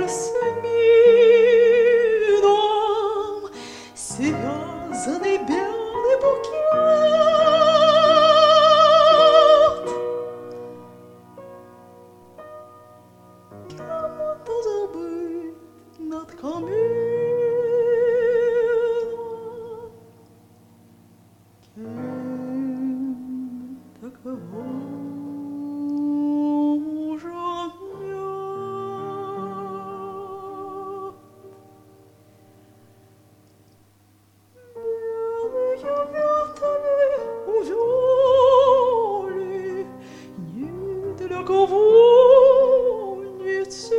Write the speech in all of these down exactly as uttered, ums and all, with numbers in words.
жасмином связанный белый букет. Кем-то забыт над камином, кем-то кого уже нет. Белые ветви увяли, ни для кого не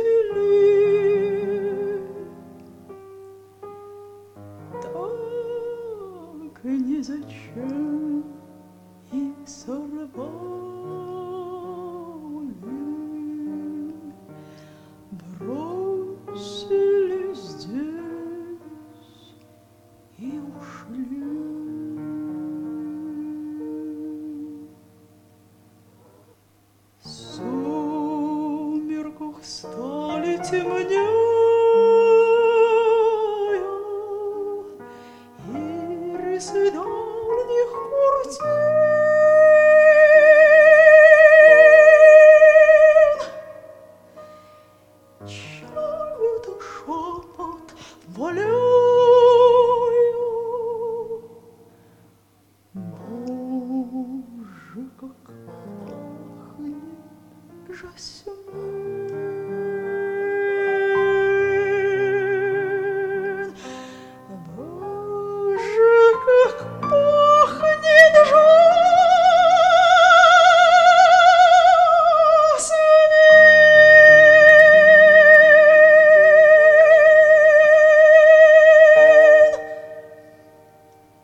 цвели. Так и незачем и сорвали, бросили здесь и ушли. В сумерках стали темнее, ирисы дальних куртин. Чей-то шепот волею, Боже, как пахнет жасмин.